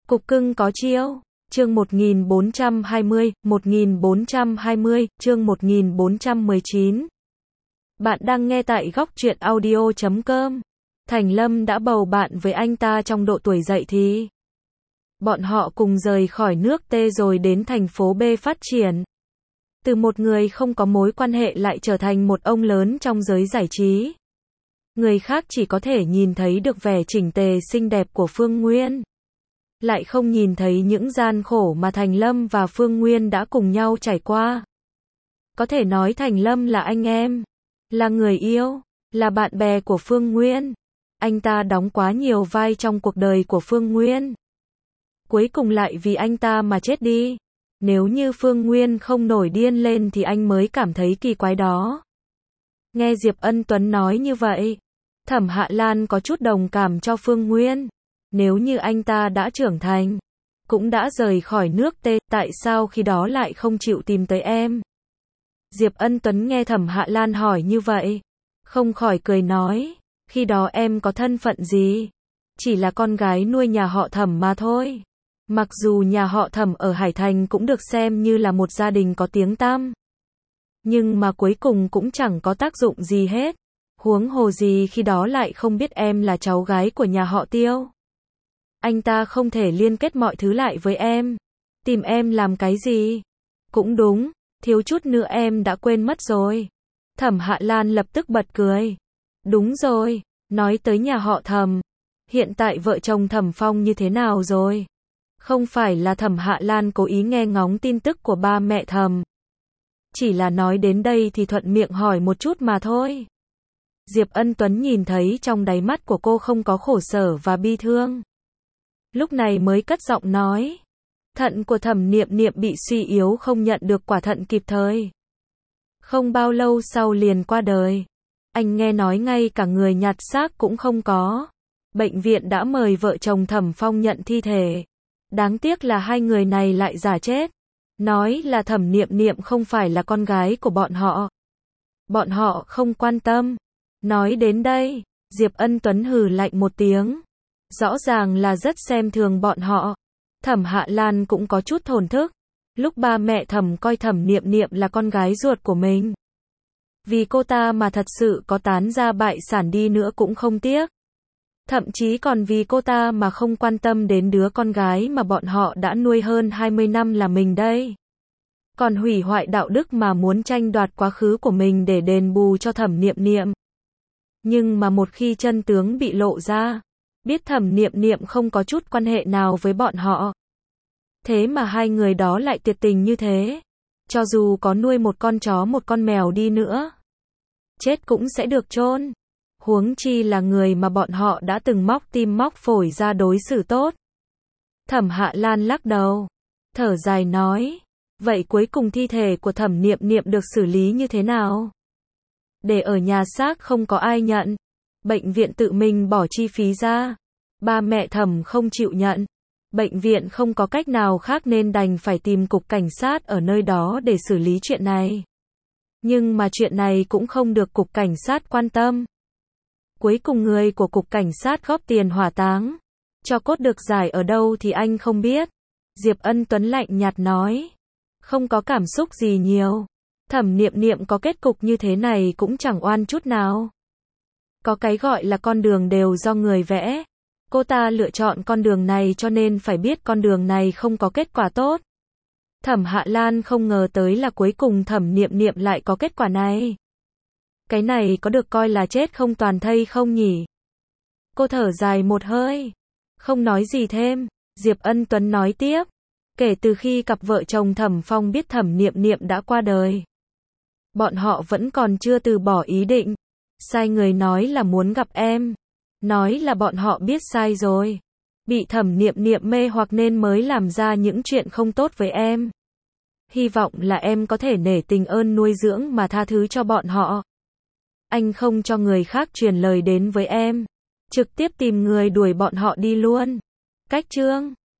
Cục cưng có chiêu. Chương 1420, chương 1419. Bạn đang nghe tại góc truyện audio.com. Thành Lâm đã bầu bạn với anh ta trong độ tuổi dậy thì. Bọn họ cùng rời khỏi nước T rồi đến thành phố B phát triển. Từ một người không có mối quan hệ lại trở thành một ông lớn trong giới giải trí. Người khác chỉ có thể nhìn thấy được vẻ chỉnh tề xinh đẹp của Phương Nguyên. Lại không nhìn thấy những gian khổ mà Thành Lâm và Phương Nguyên đã cùng nhau trải qua. Có thể nói Thành Lâm là anh em, là người yêu, là bạn bè của Phương Nguyên. Anh ta đóng quá nhiều vai trong cuộc đời của Phương Nguyên. Cuối cùng lại vì anh ta mà chết đi. Nếu như Phương Nguyên không nổi điên lên thì anh mới cảm thấy kỳ quái đó. Nghe Diệp Ân Tuấn nói như vậy, Thẩm Hạ Lan có chút đồng cảm cho Phương Nguyên. Nếu như anh ta đã trưởng thành, cũng đã rời khỏi nước T, tại sao khi đó lại không chịu tìm tới em? Diệp Ân Tuấn nghe Thẩm Hạ Lan hỏi như vậy, không khỏi cười nói, khi đó em có thân phận gì? Chỉ là con gái nuôi nhà họ Thẩm mà thôi. Mặc dù nhà họ Thẩm ở Hải Thành cũng được xem như là một gia đình có tiếng tăm, nhưng mà cuối cùng cũng chẳng có tác dụng gì hết. Huống hồ gì khi đó lại không biết em là cháu gái của nhà họ Tiêu. Anh ta không thể liên kết mọi thứ lại với em. Tìm em làm cái gì? Cũng đúng, thiếu chút nữa em đã quên mất rồi. Thẩm Hạ Lan lập tức bật cười. Đúng rồi, nói tới nhà họ Thẩm, hiện tại vợ chồng Thẩm Phong như thế nào rồi? Không phải là Thẩm Hạ Lan cố ý nghe ngóng tin tức của ba mẹ Thẩm. Chỉ là nói đến đây thì thuận miệng hỏi một chút mà thôi. Diệp Ân Tuấn nhìn thấy trong đáy mắt của cô không có khổ sở và bi thương. Lúc này mới cất giọng nói. Thận của Thẩm Niệm Niệm bị suy yếu, không nhận được quả thận kịp thời. Không bao lâu sau liền qua đời. Anh nghe nói ngay cả người nhặt xác cũng không có. Bệnh viện đã mời vợ chồng Thẩm Phong nhận thi thể. Đáng tiếc là hai người này lại giả chết. Nói là Thẩm Niệm Niệm không phải là con gái của bọn họ. Bọn họ không quan tâm. Nói đến đây, Diệp Ân Tuấn hừ lạnh một tiếng. Rõ ràng là rất xem thường bọn họ. Thẩm Hạ Lan cũng có chút thổn thức. Lúc ba mẹ Thẩm coi Thẩm Niệm Niệm là con gái ruột của mình. Vì cô ta mà thật sự có tán gia bại sản đi nữa cũng không tiếc. Thậm chí còn vì cô ta mà không quan tâm đến đứa con gái mà bọn họ đã nuôi hơn 20 năm là mình đây. Còn hủy hoại đạo đức mà muốn tranh đoạt quá khứ của mình để đền bù cho Thẩm Niệm Niệm. Nhưng mà một khi chân tướng bị lộ ra, biết Thẩm Niệm Niệm không có chút quan hệ nào với bọn họ. Thế mà hai người đó lại tuyệt tình như thế. Cho dù có nuôi một con chó một con mèo đi nữa, chết cũng sẽ được chôn. Huống chi là người mà bọn họ đã từng móc tim móc phổi ra đối xử tốt. Thẩm Hạ Lan lắc đầu, thở dài nói, vậy cuối cùng thi thể của Thẩm Niệm Niệm được xử lý như thế nào? Để ở nhà xác không có ai nhận. Bệnh viện tự mình bỏ chi phí ra. Ba mẹ Thẩm không chịu nhận. Bệnh viện không có cách nào khác nên đành phải tìm cục cảnh sát ở nơi đó để xử lý chuyện này. Nhưng mà chuyện này cũng không được cục cảnh sát quan tâm. Cuối cùng người của cục cảnh sát góp tiền hỏa táng. Cho cốt được giải ở đâu thì anh không biết. Diệp Ân Tuấn lạnh nhạt nói. Không có cảm xúc gì nhiều. Thẩm Niệm Niệm có kết cục như thế này cũng chẳng oan chút nào. Có cái gọi là con đường đều do người vẽ. Cô ta lựa chọn con đường này cho nên phải biết con đường này không có kết quả tốt. Thẩm Hạ Lan không ngờ tới là cuối cùng Thẩm Niệm Niệm lại có kết quả này. Cái này có được coi là chết không toàn thây không nhỉ? Cô thở dài một hơi, không nói gì thêm. Diệp Ân Tuấn nói tiếp. Kể từ khi cặp vợ chồng Thẩm Phong biết Thẩm Niệm Niệm đã qua đời, bọn họ vẫn còn chưa từ bỏ ý định. Sai người nói là muốn gặp em. Nói là bọn họ biết sai rồi. Bị Thẩm Niệm Niệm mê hoặc nên mới làm ra những chuyện không tốt với em. Hy vọng là em có thể nể tình ơn nuôi dưỡng mà tha thứ cho bọn họ. Anh không cho người khác truyền lời đến với em. Trực tiếp tìm người đuổi bọn họ đi luôn. Cách chương